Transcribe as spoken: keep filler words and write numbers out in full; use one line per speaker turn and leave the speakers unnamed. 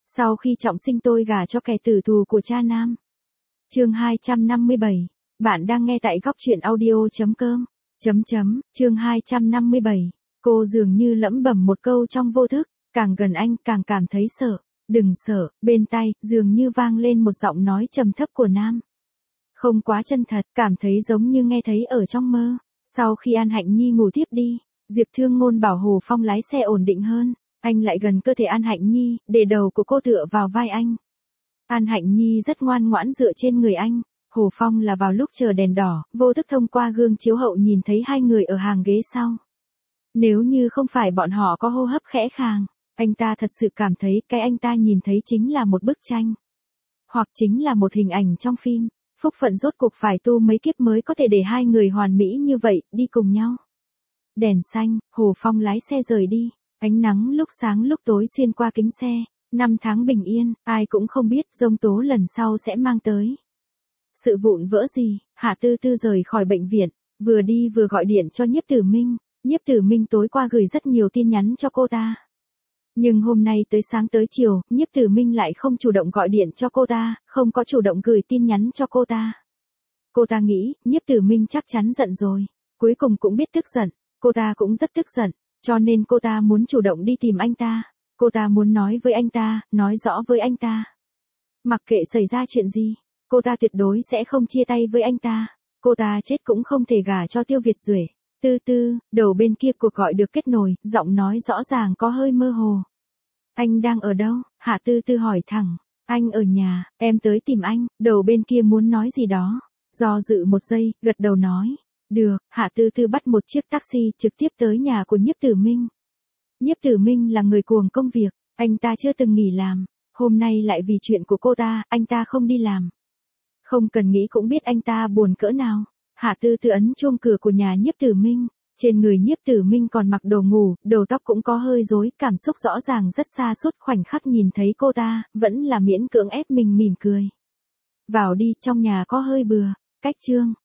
Sau khi trọng sinh tôi gả cho kẻ tử thù của cha nam. Chương hai trăm năm mươi bảy. Bạn đang nghe tại góc truyện audio.com. Chấm chấm, chương hai trăm năm mươi bảy. Cô dường như lẩm bẩm một câu trong vô thức, càng gần anh càng cảm thấy sợ. Đừng sợ, bên tai, dường như vang lên một giọng nói trầm thấp của nam. Không quá chân thật, cảm thấy giống như nghe thấy ở trong mơ. Sau khi An Hạnh Nhi ngủ tiếp đi, Diệp Thương Ngôn bảo Hồ Phong lái xe ổn định hơn. Anh lại gần cơ thể An Hạnh Nhi, để đầu của cô tựa vào vai anh. An Hạnh Nhi rất ngoan ngoãn dựa trên người anh. Hồ Phong là vào lúc chờ đèn đỏ, vô thức thông qua gương chiếu hậu nhìn thấy hai người ở hàng ghế sau. Nếu như không phải bọn họ có hô hấp khẽ khàng, anh ta thật sự cảm thấy cái anh ta nhìn thấy chính là một bức tranh. Hoặc chính là một hình ảnh trong phim. Phúc phận rốt cuộc phải tu mấy kiếp mới có thể để hai người hoàn mỹ như vậy, đi cùng nhau. Đèn xanh, Hồ Phong lái xe rời đi. Ánh nắng lúc sáng lúc tối xuyên qua kính xe. Năm tháng bình yên, ai cũng không biết giông tố lần sau sẽ mang tới sự vụn vỡ gì. Hạ Tư Tư rời khỏi bệnh viện, vừa đi vừa gọi điện cho Nhiếp Tử Minh. Nhiếp Tử Minh tối qua gửi rất nhiều tin nhắn cho cô ta. Nhưng hôm nay tới sáng tới chiều, Nhiếp Tử Minh lại không chủ động gọi điện cho cô ta, không có chủ động gửi tin nhắn cho cô ta. Cô ta nghĩ, Nhiếp Tử Minh chắc chắn giận rồi, cuối cùng cũng biết tức giận, cô ta cũng rất tức giận, cho nên cô ta muốn chủ động đi tìm anh ta. Cô ta muốn nói với anh ta, nói rõ với anh ta. Mặc kệ xảy ra chuyện gì, cô ta tuyệt đối sẽ không chia tay với anh ta. Cô ta chết cũng không thể gả cho Tiêu Việt Duệ. Tư Tư, đầu bên kia cuộc gọi được kết nối, giọng nói rõ ràng có hơi mơ hồ. Anh đang ở đâu? Hạ Tư Tư hỏi thẳng. Anh ở nhà, em tới tìm anh. Đầu bên kia muốn nói gì đó. Do dự một giây, gật đầu nói. Được, Hạ Tư Tư bắt một chiếc taxi trực tiếp tới nhà của Nhiếp Tử Minh. Nhiếp Tử Minh là người cuồng công việc, anh ta chưa từng nghỉ làm. Hôm nay lại vì chuyện của cô ta, anh ta không đi làm. Không cần nghĩ cũng biết anh ta buồn cỡ nào. Hạ Tư Tư ấn chuông cửa của nhà Nhiếp Tử Minh. Trên người Nhiếp Tử Minh còn mặc đồ ngủ, đầu tóc cũng có hơi rối, cảm xúc rõ ràng rất xa suốt. Khoảnh khắc nhìn thấy cô ta, vẫn là miễn cưỡng ép mình mỉm cười. Vào đi, trong nhà có hơi bừa. Cách chương,